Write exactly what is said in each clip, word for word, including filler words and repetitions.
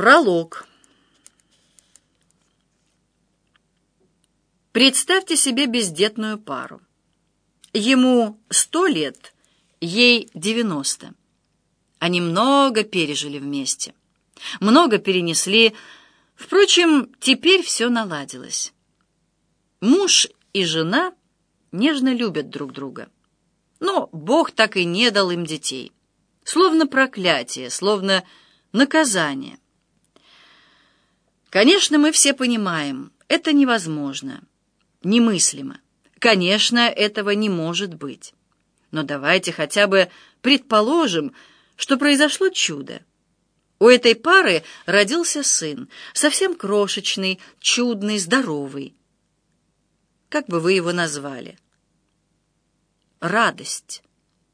Пролог. Представьте себе бездетную пару. Ему сто лет, ей девяносто. Они много пережили вместе, много перенесли. Впрочем, теперь все наладилось. Муж и жена нежно любят друг друга. Но Бог так и не дал им детей. Словно проклятие, словно наказание. Конечно, мы все понимаем, это невозможно, немыслимо. Конечно, этого не может быть. Но давайте хотя бы предположим, что произошло чудо. У этой пары родился сын, совсем крошечный, чудный, здоровый. Как бы вы его назвали? Радость.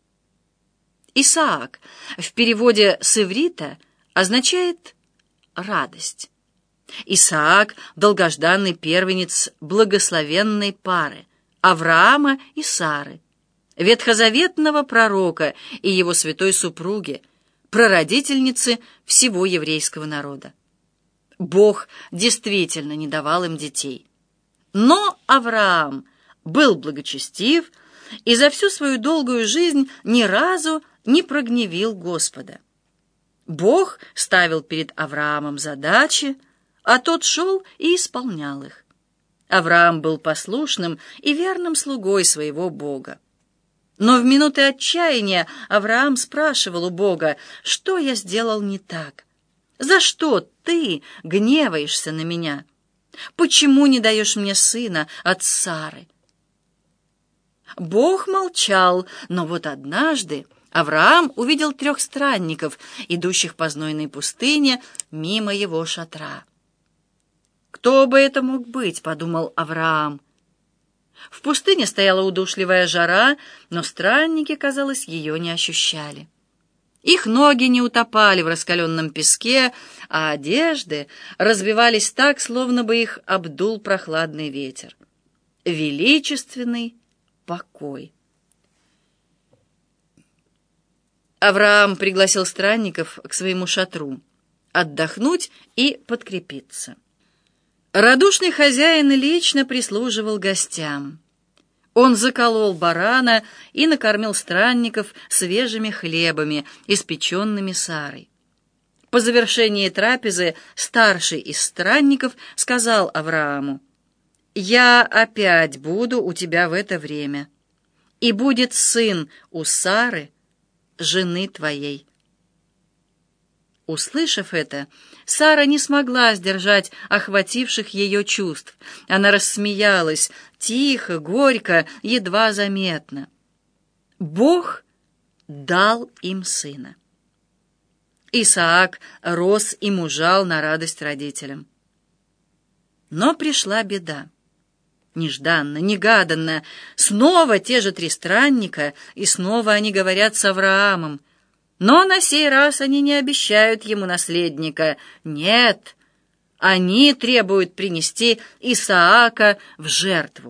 Исаак в переводе с иврита означает радость. Исаак — долгожданный первенец благословенной пары Авраама и Сары, ветхозаветного пророка и его святой супруги, прародительницы всего еврейского народа. Бог действительно не давал им детей. Но Авраам был благочестив и за всю свою долгую жизнь ни разу не прогневил Господа. Бог ставил перед Авраамом задачи, а тот шел и исполнял их. Авраам был послушным и верным слугой своего Бога. Но в минуты отчаяния Авраам спрашивал у Бога: «Что я сделал не так? За что ты гневаешься на меня? Почему не даешь мне сына от Сары?» Бог молчал, но вот однажды Авраам увидел трех странников, идущих по знойной пустыне мимо его шатра. «Кто бы это мог быть?» — подумал Авраам. В пустыне стояла удушливая жара, но странники, казалось, ее не ощущали. Их ноги не утопали в раскаленном песке, а одежды развивались так, словно бы их обдул прохладный ветер. Величественный покой. Авраам пригласил странников к своему шатру отдохнуть и подкрепиться. Радушный хозяин лично прислуживал гостям. Он заколол барана и накормил странников свежими хлебами, испеченными Сарой. По завершении трапезы старший из странников сказал Аврааму: «Я опять буду у тебя в это время, и будет сын у Сары, жены твоей». Услышав это, Сара не смогла сдержать охвативших ее чувств. Она рассмеялась, тихо, горько, едва заметно. Бог дал им сына. Исаак рос и мужал на радость родителям. Но пришла беда. Нежданно, негаданно, снова те же три странника, и снова они говорят с Авраамом. Но на сей раз они не обещают ему наследника. Нет, они требуют принести Исаака в жертву.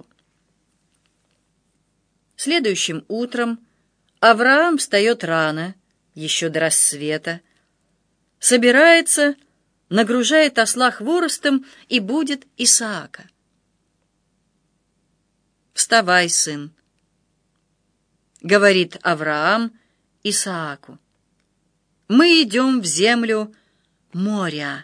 Следующим утром Авраам встает рано, еще до рассвета, собирается, нагружает осла хворостом и будет Исаака. «Вставай, сын», — говорит Авраам Исааку. «Мы идем в землю Мория».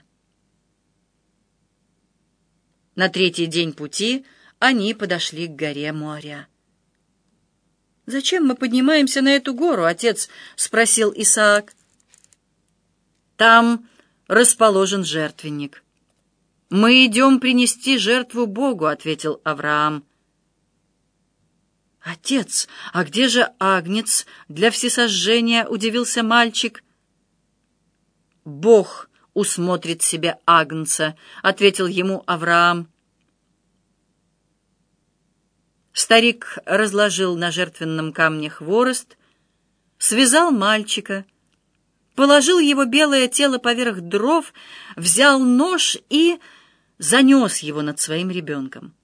На третий день пути они подошли к горе Мория. «Зачем мы поднимаемся на эту гору, отец?» — спросил Исаак. «Там расположен жертвенник». «Мы идем принести жертву Богу», — ответил Авраам. «Отец, а где же агнец для всесожжения?» — удивился мальчик. «Бог усмотрит себе агнца», — ответил ему Авраам. Старик разложил на жертвенном камне хворост, связал мальчика, положил его белое тело поверх дров, взял нож и занес его над своим ребенком.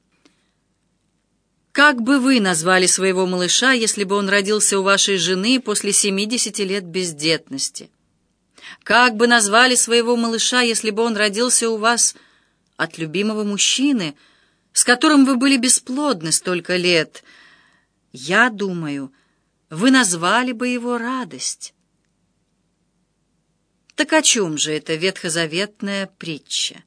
Как бы вы назвали своего малыша, если бы он родился у вашей жены после семидесяти лет бездетности? Как бы назвали своего малыша, если бы он родился у вас от любимого мужчины, с которым вы были бесплодны столько лет? Я думаю, вы назвали бы его радость. Так о чем же эта ветхозаветная притча?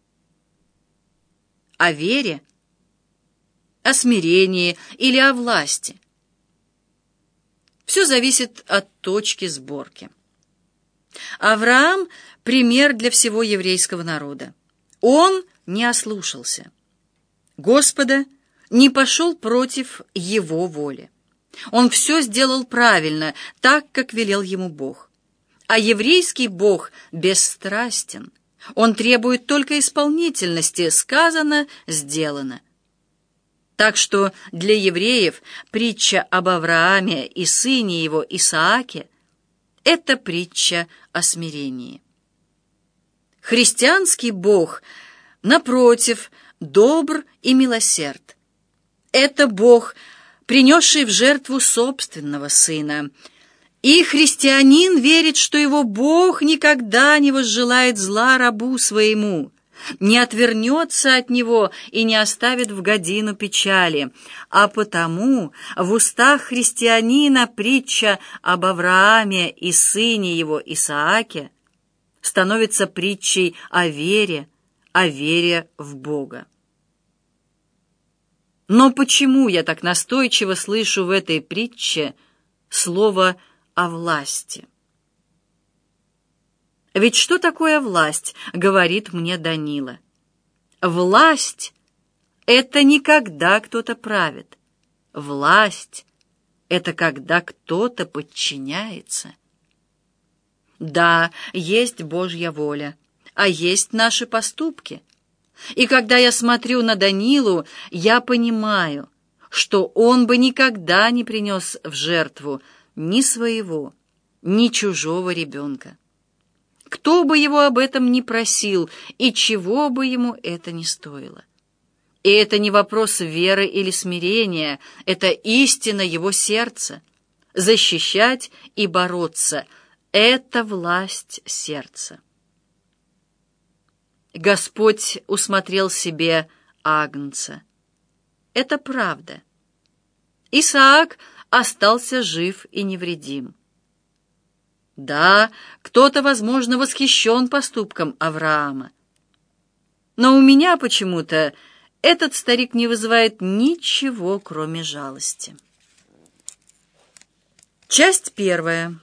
О вере, о смирении или о власти? Все зависит от точки сборки. Авраам — пример для всего еврейского народа. Он не ослушался Господа, не пошел против его воли. Он все сделал правильно, так, как велел ему Бог. А еврейский Бог бесстрастен. Он требует только исполнительности. Сказано — сделано. Так что для евреев притча об Аврааме и сыне его Исааке — это притча о смирении. Христианский Бог, напротив, добр и милосерд. Это Бог, принесший в жертву собственного Сына. И христианин верит, что его Бог никогда не возжелает зла рабу своему, не отвернется от него и не оставит в годину печали. А потому в устах христианина притча об Аврааме и сыне его Исааке становится притчей о вере, о вере в Бога. Но почему я так настойчиво слышу в этой притче слово «о власти»? Ведь что такое власть, говорит мне Данила. Власть — это не когда кто-то правит. Власть — это когда кто-то подчиняется. Да, есть Божья воля, а есть наши поступки. И когда я смотрю на Данилу, я понимаю, что он бы никогда не принес в жертву ни своего, ни чужого ребенка. Кто бы его об этом ни просил, и чего бы ему это ни стоило. И это не вопрос веры или смирения, это истина его сердца. Защищать и бороться — это власть сердца. Господь усмотрел себе агнца. Это правда. Исаак остался жив и невредим. Да, кто-то, возможно, восхищен поступком Авраама. Но у меня почему-то этот старик не вызывает ничего, кроме жалости. Часть первая.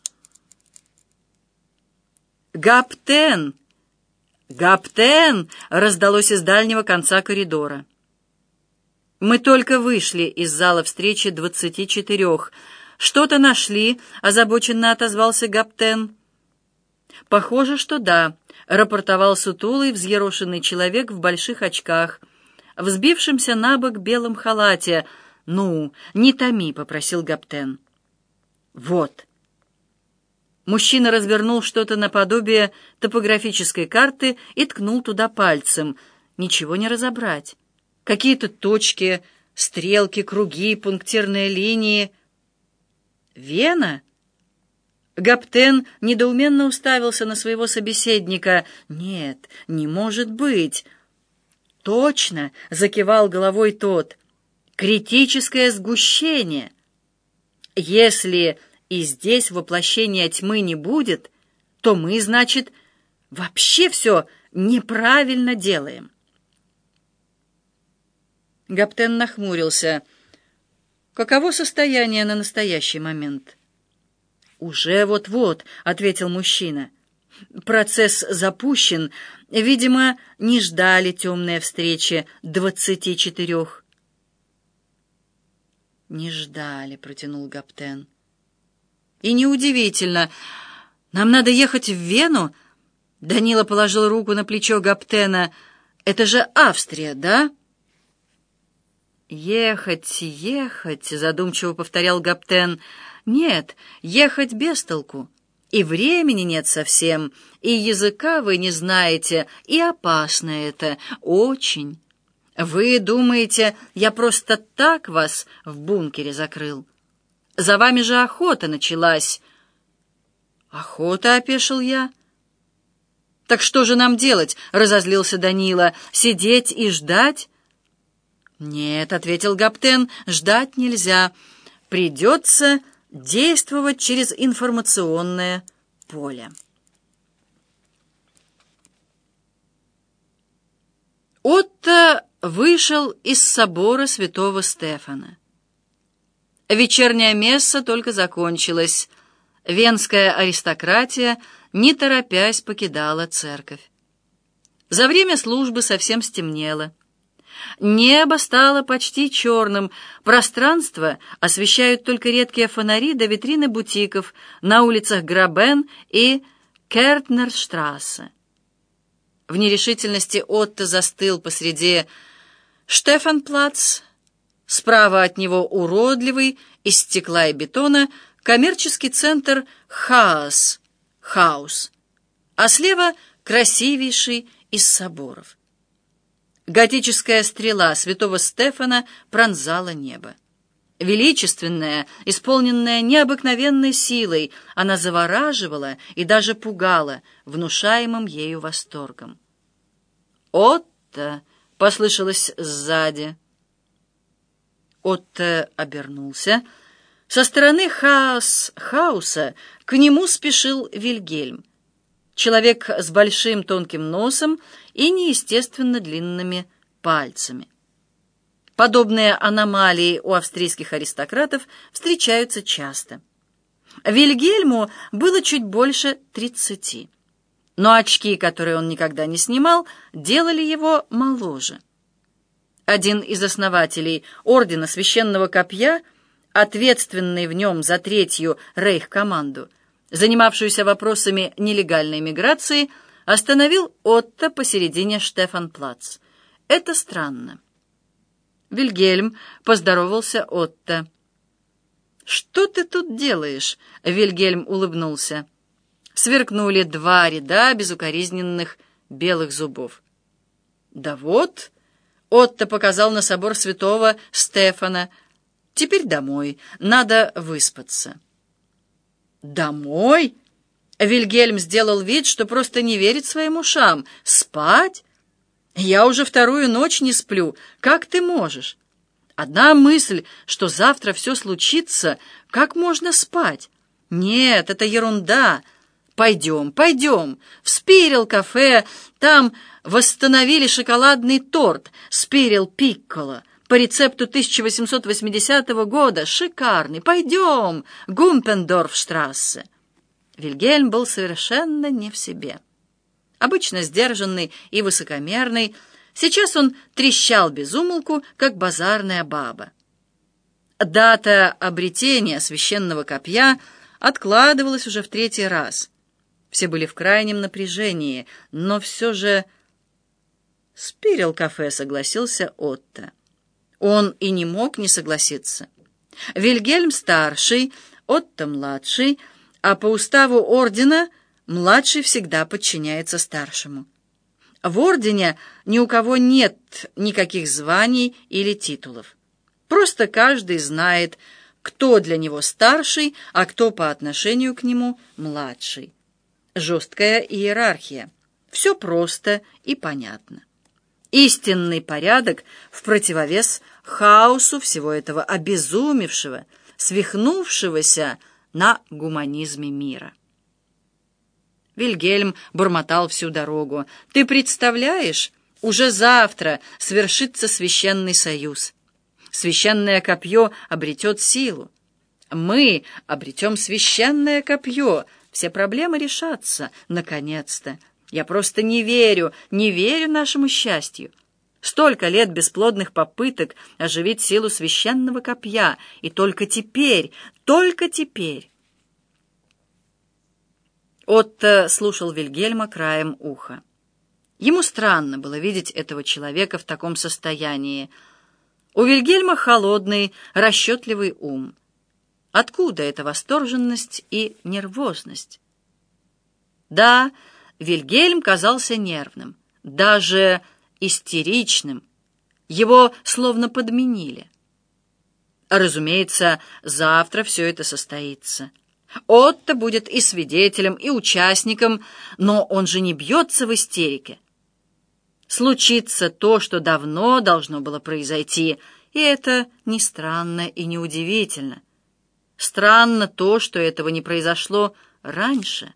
«Гаптен! Гаптен!» раздалось из дальнего конца коридора. Мы только вышли из зала встречи двадцати четырех. «Что-то нашли?» — озабоченно отозвался Гаптен. «Похоже, что да», — рапортовал сутулый, взъерошенный человек в больших очках, взбившимся на бок белом халате. «Ну, не томи», — попросил Гаптен. «Вот». Мужчина развернул что-то наподобие топографической карты и ткнул туда пальцем. Ничего не разобрать. Какие-то точки, стрелки, круги, пунктирные линии. «Вена?» Гаптен недоуменно уставился на своего собеседника. «Нет, не может быть!» «Точно!» — закивал головой тот. «Критическое сгущение! Если и здесь воплощения тьмы не будет, то мы, значит, вообще все неправильно делаем». Гаптен нахмурился. «Каково состояние на настоящий момент?» «Уже вот-вот», — ответил мужчина. «Процесс запущен. Видимо, не ждали темные встречи двадцати четырех». «Не ждали», — протянул Гаптен. «И неудивительно. Нам надо ехать в Вену?» Данила положил руку на плечо Гаптена. «Это же Австрия, да?» «Ехать, ехать», — задумчиво повторял Гаптен. «Нет, ехать без толку. И времени нет совсем, и языка вы не знаете, и опасно это, очень. Вы думаете, я просто так вас в бункере закрыл? За вами же охота началась». «Охота», — опешил я. «Так что же нам делать?» — разозлился Данила. «Сидеть и ждать?» «Нет», — ответил Гаптен, — «ждать нельзя. Придется действовать через информационное поле». Отто вышел из собора святого Стефана. Вечерняя месса только закончилась. Венская аристократия, не торопясь, покидала церковь. За время службы совсем стемнело. Небо стало почти черным, пространство освещают только редкие фонари до витрины бутиков на улицах Грабен и Кертнерштрассе. В нерешительности Отто застыл посреди Штефанплац. Справа от него уродливый, из стекла и бетона, коммерческий центр Хаас, Хаус, а слева красивейший из соборов. Готическая стрела святого Стефана пронзала небо. Величественная, исполненная необыкновенной силой, она завораживала и даже пугала внушаемым ею восторгом. «Отто!» — послышалось сзади. Отто обернулся. Со стороны Хаас, Хауса к нему спешил Вильгельм, человек с большим тонким носом и неестественно длинными пальцами. Подобные аномалии у австрийских аристократов встречаются часто. Вильгельму было чуть больше тридцати, но очки, которые он никогда не снимал, делали его моложе. Один из основателей Ордена Священного Копья, ответственный в нем за третью рейх-команду, занимавшуюся вопросами нелегальной миграции, остановил Отто посередине Штефанплац. Это странно. Вильгельм поздоровался Отто. «Что ты тут делаешь?» — Вильгельм улыбнулся. Сверкнули два ряда безукоризненных белых зубов. «Да вот», — Отто показал на собор святого Стефана, — «теперь домой, надо выспаться». «Домой?» — Вильгельм сделал вид, что просто не верит своим ушам. «Спать? Я уже вторую ночь не сплю. Как ты можешь? Одна мысль, что завтра все случится, как можно спать? Нет, это ерунда. Пойдем, пойдем. В Спирил кафе, там восстановили шоколадный торт Спирил Пикколо по рецепту тысяча восемьсот восьмидесятого года. Шикарный. Пойдем, Гумпендорфштрассе». Вильгельм был совершенно не в себе. Обычно сдержанный и высокомерный, сейчас он трещал без умолку, как базарная баба. Дата обретения священного копья откладывалась уже в третий раз. Все были в крайнем напряжении, но все же... «Спирил кафе», — согласился Отто. Он и не мог не согласиться. Вильгельм старший, Отто младший, а по уставу ордена младший всегда подчиняется старшему. В ордене ни у кого нет никаких званий или титулов. Просто каждый знает, кто для него старший, а кто по отношению к нему младший. Жесткая иерархия. Все просто и понятно. Истинный порядок в противовес хаосу всего этого обезумевшего, свихнувшегося на гуманизме мира. Вильгельм бормотал всю дорогу. «Ты представляешь, уже завтра свершится священный союз. Священное копье обретет силу. Мы обретем священное копье. Все проблемы решатся, наконец-то. Я просто не верю, не верю нашему счастью. Столько лет бесплодных попыток оживить силу священного копья, и только теперь, только теперь...» Отто слушал Вильгельма краем уха. Ему странно было видеть этого человека в таком состоянии. У Вильгельма холодный, расчетливый ум. Откуда эта восторженность и нервозность? Да, Вильгельм казался нервным, даже истеричным. Его словно подменили. Разумеется, завтра все это состоится. Отто будет и свидетелем, и участником, но он же не бьется в истерике. Случится то, что давно должно было произойти, и это не странно и не удивительно. Странно то, что этого не произошло раньше.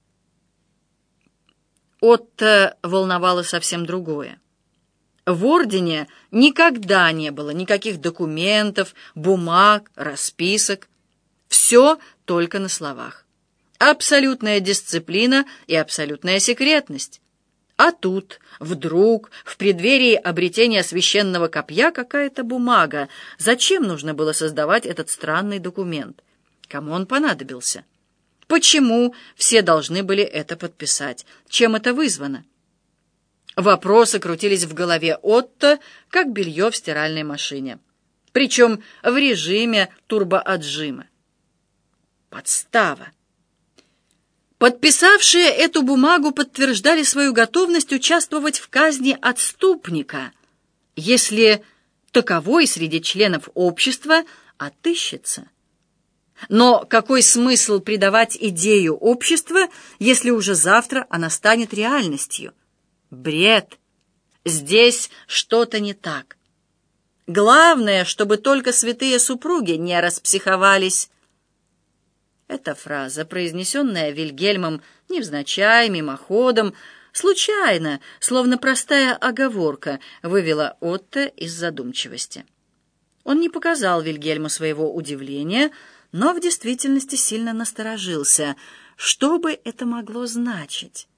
Отто волновало совсем другое. В ордене никогда не было никаких документов, бумаг, расписок. Все только на словах. Абсолютная дисциплина и абсолютная секретность. А тут, вдруг, в преддверии обретения священного копья какая-то бумага. Зачем нужно было создавать этот странный документ? Кому он понадобился? Почему все должны были это подписать? Чем это вызвано? Вопросы крутились в голове Отто, как белье в стиральной машине. Причем в режиме турбоотжима. Подстава. Подписавшие эту бумагу подтверждали свою готовность участвовать в казни отступника, если таковой среди членов общества отыщется. Но какой смысл придавать идею общества, если уже завтра она станет реальностью? Бред. Здесь что-то не так. Главное, чтобы только святые супруги не распсиховались. Эта фраза, произнесенная Вильгельмом невзначай, мимоходом, случайно, словно простая оговорка, вывела Отто из задумчивости. Он не показал Вильгельму своего удивления, но в действительности сильно насторожился. Что бы это могло значить?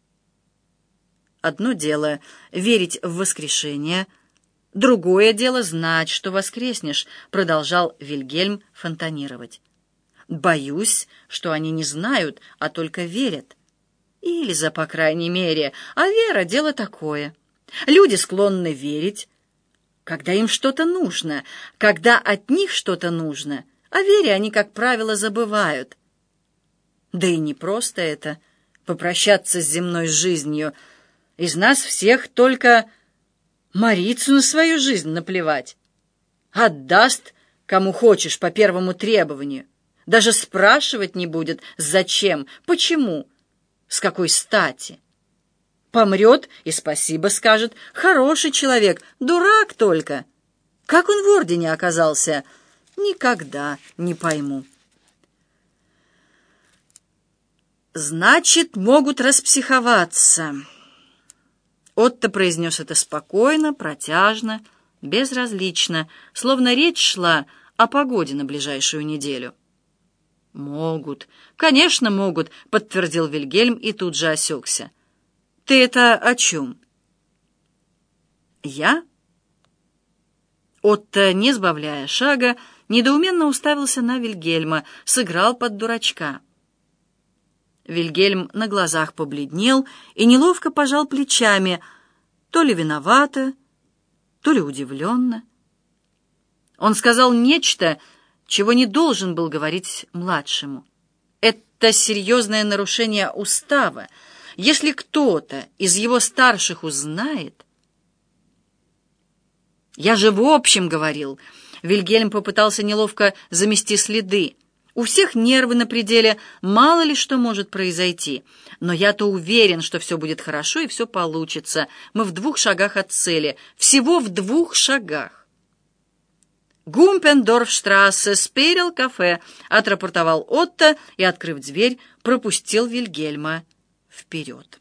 Одно дело — верить в воскрешение, другое дело — знать, что воскреснешь, продолжал Вильгельм фонтанировать. Боюсь, что они не знают, а только верят. Ильза, по крайней мере, а вера — дело такое. Люди склонны верить, когда им что-то нужно, когда от них что-то нужно, о вере они, как правило, забывают. Да и не просто это — попрощаться с земной жизнью. Из нас всех только Марицу на свою жизнь наплевать. Отдаст, кому хочешь, по первому требованию. Даже спрашивать не будет, зачем, почему, с какой стати. Помрет и спасибо скажет. Хороший человек, дурак только. Как он в ордене оказался, никогда не пойму. Значит, могут распсиховаться. Отто произнес это спокойно, протяжно, безразлично, словно речь шла о погоде на ближайшую неделю. «Могут, конечно, могут», — подтвердил Вильгельм и тут же осекся. «Ты это о чем?» «Я?» Отто, не сбавляя шага, недоуменно уставился на Вильгельма, сыграл под дурачка. Вильгельм на глазах побледнел и неловко пожал плечами, то ли виновато, то ли удивленно. Он сказал нечто, чего не должен был говорить младшему. Это серьезное нарушение устава. Если кто-то из его старших узнает... «Я же в общем говорил». Вильгельм попытался неловко замести следы. «У всех нервы на пределе, мало ли что может произойти. Но я-то уверен, что все будет хорошо и все получится. Мы в двух шагах от цели. Всего в двух шагах». «Гумпендорфштрассе, Сперил кафе», — отрапортовал Отто и, открыв дверь, пропустил Вильгельма вперед.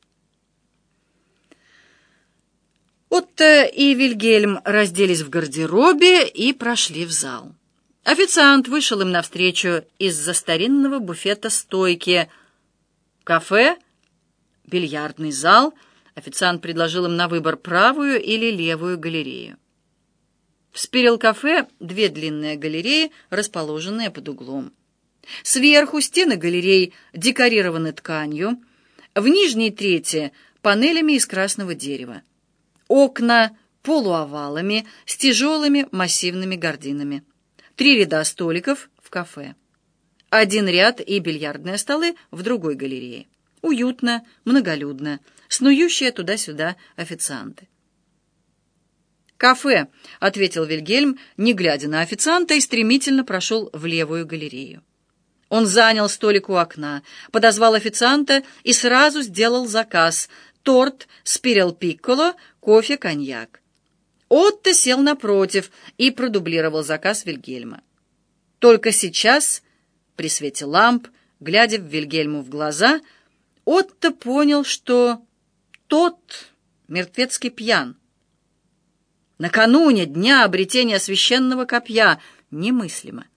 Отто и Вильгельм разделись в гардеробе и прошли в зал. Официант вышел им навстречу из-за старинного буфета стойки. Кафе, бильярдный зал. Официант предложил им на выбор правую или левую галерею. В Спирил-кафе две длинные галереи, расположенные под углом. Сверху стены галерей декорированы тканью, в нижней трети — панелями из красного дерева. Окна полуовалами с тяжелыми массивными гардинами. Три ряда столиков в кафе. Один ряд и бильярдные столы в другой галерее. Уютно, многолюдно, снующие туда-сюда официанты. «Кафе», — ответил Вильгельм, не глядя на официанта, и стремительно прошел в левую галерею. Он занял столик у окна, подозвал официанта и сразу сделал заказ: торт, спирел пикколо, кофе, коньяк. Отто сел напротив и продублировал заказ Вильгельма. Только сейчас, при свете ламп, глядя в Вильгельму в глаза, Отто понял, что тот мертвецки пьян. Накануне дня обретения священного копья немыслимо.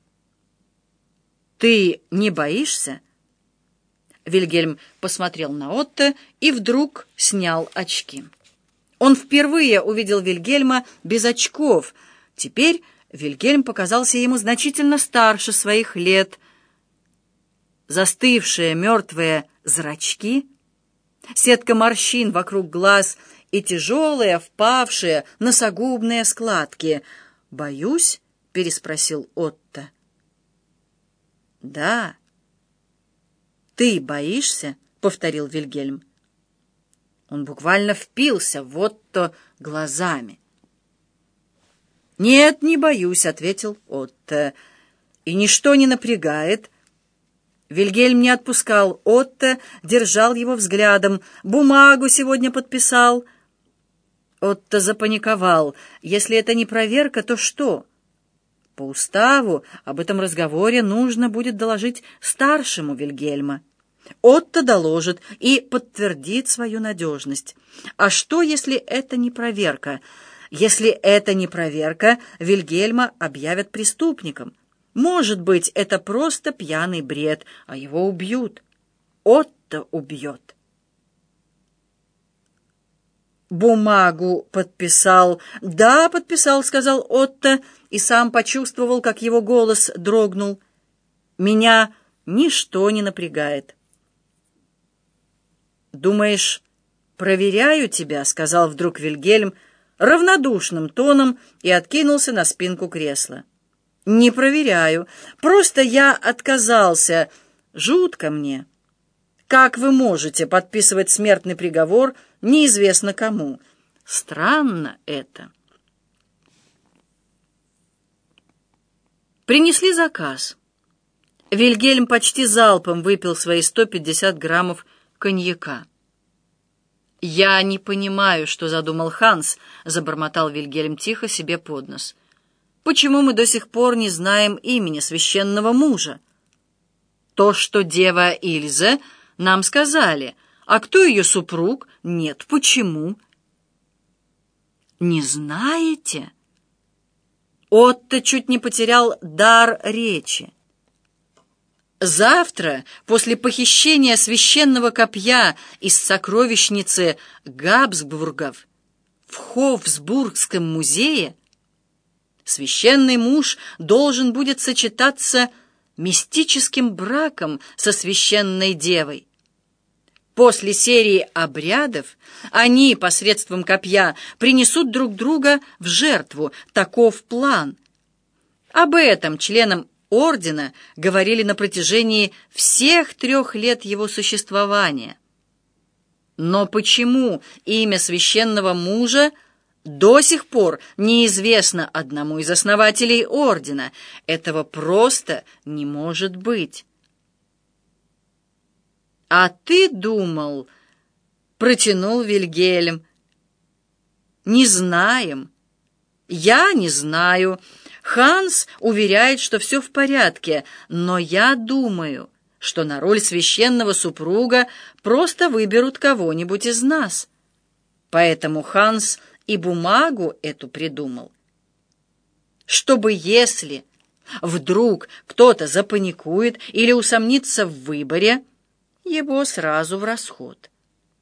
«Ты не боишься?» Вильгельм посмотрел на Отто и вдруг снял очки. Он впервые увидел Вильгельма без очков. Теперь Вильгельм показался ему значительно старше своих лет. Застывшие мертвые зрачки, сетка морщин вокруг глаз и тяжелые, впавшие, носогубные складки. «Боюсь?» — переспросил Отто. «Да». «Ты боишься?» — повторил Вильгельм. Он буквально впился в Отто глазами. «Нет, не боюсь», — ответил Отто. «И ничто не напрягает». Вильгельм не отпускал Отто, держал его взглядом. «Бумагу сегодня подписал». Отто запаниковал. «Если это не проверка, то что?» По уставу об этом разговоре нужно будет доложить старшему Вильгельма. Отто доложит и подтвердит свою надежность. А что, если это не проверка? Если это не проверка, Вильгельма объявят преступником. Может быть, это просто пьяный бред, а его убьют. Отто убьет. «Бумагу подписал». «Да, подписал», — сказал Отто, и сам почувствовал, как его голос дрогнул. «Меня ничто не напрягает». «Думаешь, проверяю тебя?» — сказал вдруг Вильгельм равнодушным тоном и откинулся на спинку кресла. «Не проверяю. Просто я отказался. Жутко мне. Как вы можете подписывать смертный приговор неизвестно кому? Странно это». Принесли заказ. Вильгельм почти залпом выпил свои сто пятьдесят граммов коньяка. «Я не понимаю, что задумал Ханс», — забормотал Вильгельм тихо себе под нос. «Почему мы до сих пор не знаем имени священного мужа? То, что дева Ильза, нам сказали, а кто ее супруг? Нет, почему?» «Не знаете?» Отто чуть не потерял дар речи. Завтра, после похищения священного копья из сокровищницы Габсбургов в Хофсбургском музее, священный муж должен будет сочетаться мистическим браком со священной девой. После серии обрядов они посредством копья принесут друг друга в жертву. Таков план. Об этом членам ордена говорили на протяжении всех трех лет его существования. Но почему имя священного мужа до сих пор неизвестно одному из основателей ордена? Этого просто не может быть. «А ты думал...» — протянул Вильгельм. «Не знаем. Я не знаю. Ханс уверяет, что все в порядке, но я думаю, что на роль священного супруга просто выберут кого-нибудь из нас. Поэтому Ханс и бумагу эту придумал. Чтобы если вдруг кто-то запаникует или усомнится в выборе, его сразу в расход».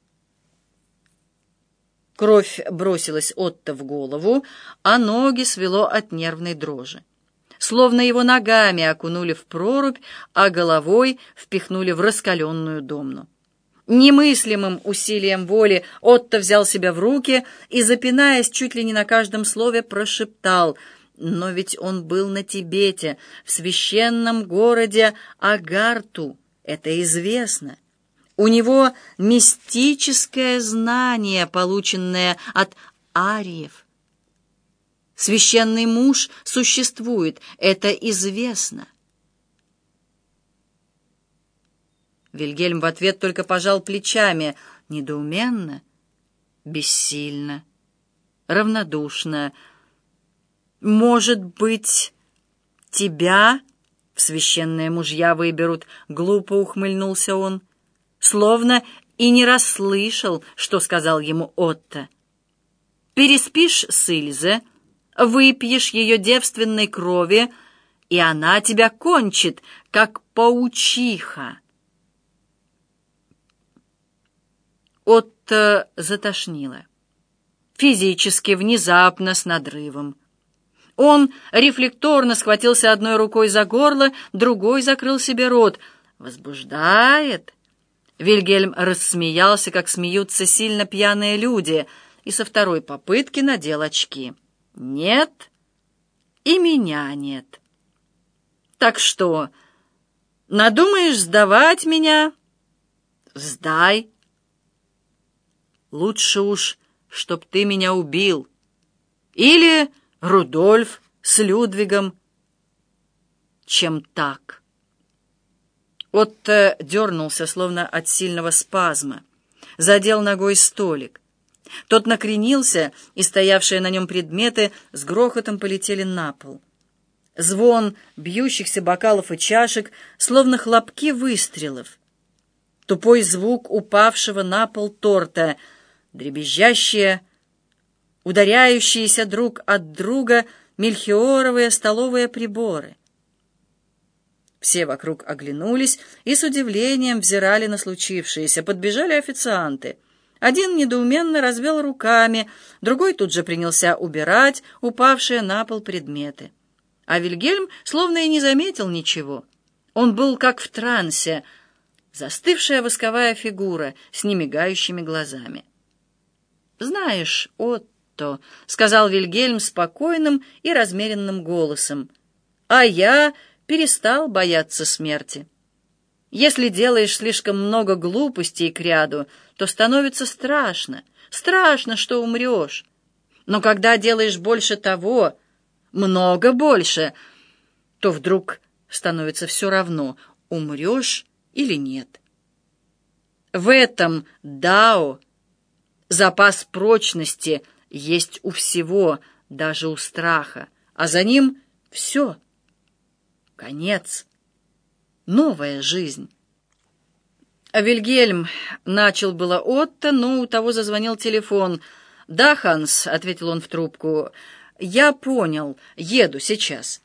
Кровь бросилась Отто в голову, а ноги свело от нервной дрожи. Словно его ногами окунули в прорубь, а головой впихнули в раскаленную домну. Немыслимым усилием воли Отто взял себя в руки и, запинаясь чуть ли не на каждом слове, прошептал: «Но ведь он был на Тибете, в священном городе Агарту, это известно». У него мистическое знание, полученное от ариев. Священный муж существует, это известно. Вильгельм в ответ только пожал плечами, недоуменно, бессильно, равнодушно. «Может быть, тебя в священные мужья выберут?» — глупо ухмыльнулся он, словно и не расслышал, что сказал ему Отто. «Переспишь с Ильзе, выпьешь ее девственной крови, и она тебя кончит, как паучиха». Отто затошнило. Физически, внезапно, с надрывом. Он рефлекторно схватился одной рукой за горло, другой закрыл себе рот. «Возбуждает?» Вильгельм рассмеялся, как смеются сильно пьяные люди, и со второй попытки надел очки. «Нет, и меня нет. Так что, надумаешь сдавать меня? Сдай. Лучше уж, чтоб ты меня убил. Или Рудольф с Людвигом, чем так». Отто дернулся, словно от сильного спазма, задел ногой столик. Тот накренился, и стоявшие на нем предметы с грохотом полетели на пол. Звон бьющихся бокалов и чашек, словно хлопки выстрелов. Тупой звук упавшего на пол торта, дребезжащие, ударяющиеся друг от друга мельхиоровые столовые приборы. Все вокруг оглянулись и с удивлением взирали на случившееся. Подбежали официанты. Один недоуменно развел руками, другой тут же принялся убирать упавшие на пол предметы. А Вильгельм словно и не заметил ничего. Он был как в трансе, застывшая восковая фигура с немигающими глазами. «Знаешь, Отто», — сказал Вильгельм спокойным и размеренным голосом, — «а я перестал бояться смерти. Если делаешь слишком много глупостей кряду, то становится страшно, страшно, что умрешь. Но когда делаешь больше того, много больше, то вдруг становится все равно, умрешь или нет. В этом дао запас прочности есть у всего, даже у страха, а за ним все. Конец. Новая жизнь. А Вильгельм начал было Отто, но у того зазвонил телефон. «Да, Ханс», — ответил он в трубку, — «я понял, еду сейчас».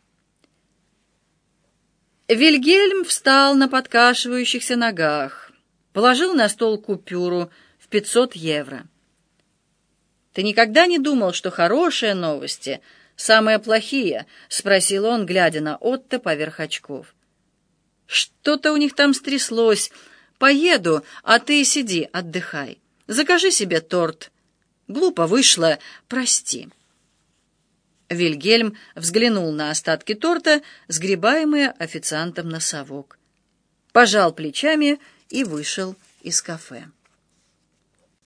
Вильгельм встал на подкашивающихся ногах, положил на стол купюру в пятьсот евро. «Ты никогда не думал, что хорошие новости самые плохие?» — спросил он, глядя на Отто поверх очков. «Что-то у них там стряслось. Поеду, а ты сиди, отдыхай. Закажи себе торт. Глупо вышло, прости». Вильгельм взглянул на остатки торта, сгребаемые официантом на совок, пожал плечами и вышел из кафе.